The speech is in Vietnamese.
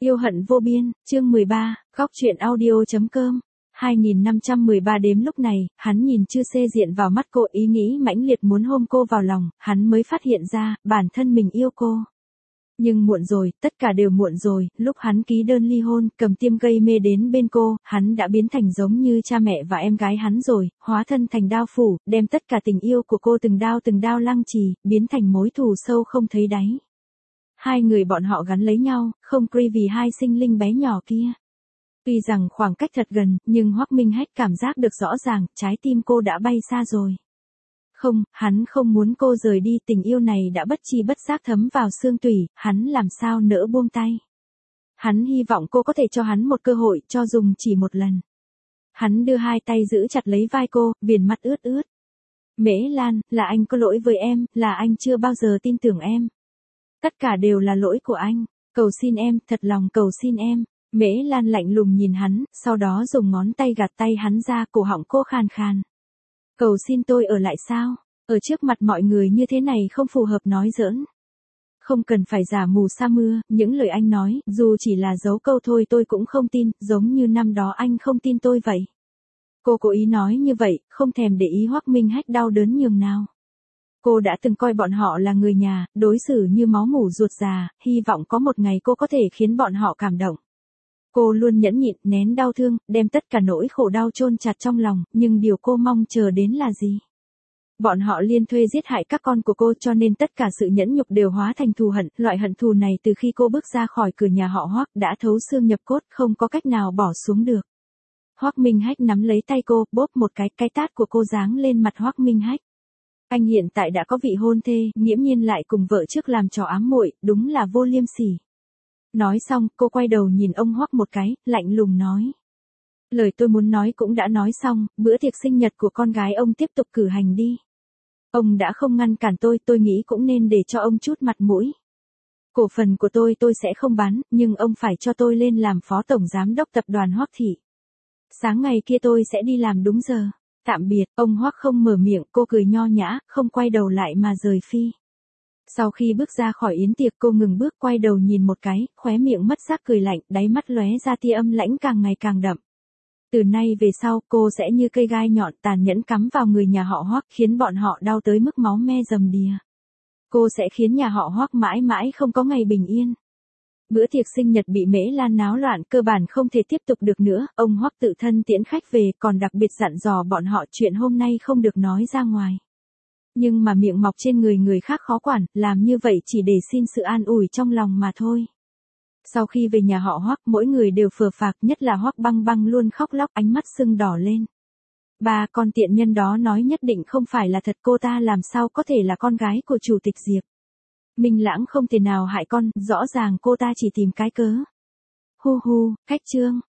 Yêu hận vô biên, chương 13, góc truyện audio.com. 2513 đếm lúc này, hắn nhìn Chư Xê Diện vào mắt cô, ý nghĩ mãnh liệt muốn ôm cô vào lòng, hắn mới phát hiện ra, bản thân mình yêu cô. Nhưng muộn rồi, tất cả đều muộn rồi, lúc hắn ký đơn ly hôn, cầm tiêm gây mê đến bên cô, hắn đã biến thành giống như cha mẹ và em gái hắn rồi, hóa thân thành đao phủ, đem tất cả tình yêu của cô từng đao lăng trì, biến thành mối thù sâu không thấy đáy. Hai người bọn họ gắn lấy nhau, không cry vì hai sinh linh bé nhỏ kia. Tuy rằng khoảng cách thật gần, nhưng Hoắc Minh Hách cảm giác được rõ ràng, trái tim cô đã bay xa rồi. Không, hắn không muốn cô rời đi, tình yêu này đã bất chi bất giác thấm vào xương tủy, hắn làm sao nỡ buông tay. Hắn hy vọng cô có thể cho hắn một cơ hội, cho dùng chỉ một lần. Hắn đưa hai tay giữ chặt lấy vai cô, viền mắt ướt ướt. Mễ Lan, là anh có lỗi với em, là anh chưa bao giờ tin tưởng em. Tất cả đều là lỗi của anh, cầu xin em, thật lòng cầu xin em. Mễ Lan lạnh lùng nhìn hắn, sau đó dùng ngón tay gạt tay hắn ra, cổ họng cô khàn khàn. Cầu xin tôi ở lại sao? Ở trước mặt mọi người như thế này không phù hợp nói giỡn. Không cần phải giả mù sa mưa, những lời anh nói, dù chỉ là giấu câu thôi tôi cũng không tin, giống như năm đó anh không tin tôi vậy. Cô cố ý nói như vậy, không thèm để ý Hoắc Minh Hách đau đớn nhường nào. Cô đã từng coi bọn họ là người nhà, đối xử như máu mủ ruột già, hy vọng có một ngày cô có thể khiến bọn họ cảm động. Cô luôn nhẫn nhịn, nén đau thương, đem tất cả nỗi khổ đau chôn chặt trong lòng, nhưng điều cô mong chờ đến là gì? Bọn họ liên thuê giết hại các con của cô, cho nên tất cả sự nhẫn nhục đều hóa thành thù hận, loại hận thù này từ khi cô bước ra khỏi cửa nhà họ Hoắc đã thấu xương nhập cốt, không có cách nào bỏ xuống được. Hoắc Minh Hách nắm lấy tay cô, bóp một cái tát của cô giáng lên mặt Hoắc Minh Hách. Anh hiện tại đã có vị hôn thê, nghiễm nhiên lại cùng vợ trước làm trò ám muội, đúng là vô liêm sỉ. Nói xong, cô quay đầu nhìn ông Hoắc một cái, lạnh lùng nói. Lời tôi muốn nói cũng đã nói xong, bữa tiệc sinh nhật của con gái ông tiếp tục cử hành đi. Ông đã không ngăn cản tôi nghĩ cũng nên để cho ông chút mặt mũi. Cổ phần của tôi sẽ không bán, nhưng ông phải cho tôi lên làm phó tổng giám đốc tập đoàn Hoắc Thị. Sáng ngày kia tôi sẽ đi làm đúng giờ. Tạm biệt, ông Hoắc không mở miệng, cô cười nho nhã, không quay đầu lại mà rời phi. Sau khi bước ra khỏi yến tiệc cô ngừng bước, quay đầu nhìn một cái, khóe miệng mất giác cười lạnh, đáy mắt lóe ra tia âm lãnh càng ngày càng đậm. Từ nay về sau, cô sẽ như cây gai nhọn tàn nhẫn cắm vào người nhà họ Hoắc, khiến bọn họ đau tới mức máu me rầm đìa. Cô sẽ khiến nhà họ Hoắc mãi mãi không có ngày bình yên. Bữa tiệc sinh nhật bị Mễ Lan náo loạn, cơ bản không thể tiếp tục được nữa, ông Hoắc tự thân tiễn khách về, còn đặc biệt dặn dò bọn họ chuyện hôm nay không được nói ra ngoài. Nhưng mà miệng mọc trên người khác khó quản, làm như vậy chỉ để xin sự an ủi trong lòng mà thôi. Sau khi về nhà họ Hoắc, mỗi người đều phờ phạc, nhất là Hoắc Băng Băng luôn khóc lóc, ánh mắt sưng đỏ lên. Ba con tiện nhân đó nói nhất định không phải là thật, cô ta làm sao có thể là con gái của chủ tịch Diệp. Minh Lãng không thể nào hại con, rõ ràng cô ta chỉ tìm cái cớ. Hu hu, khách trương.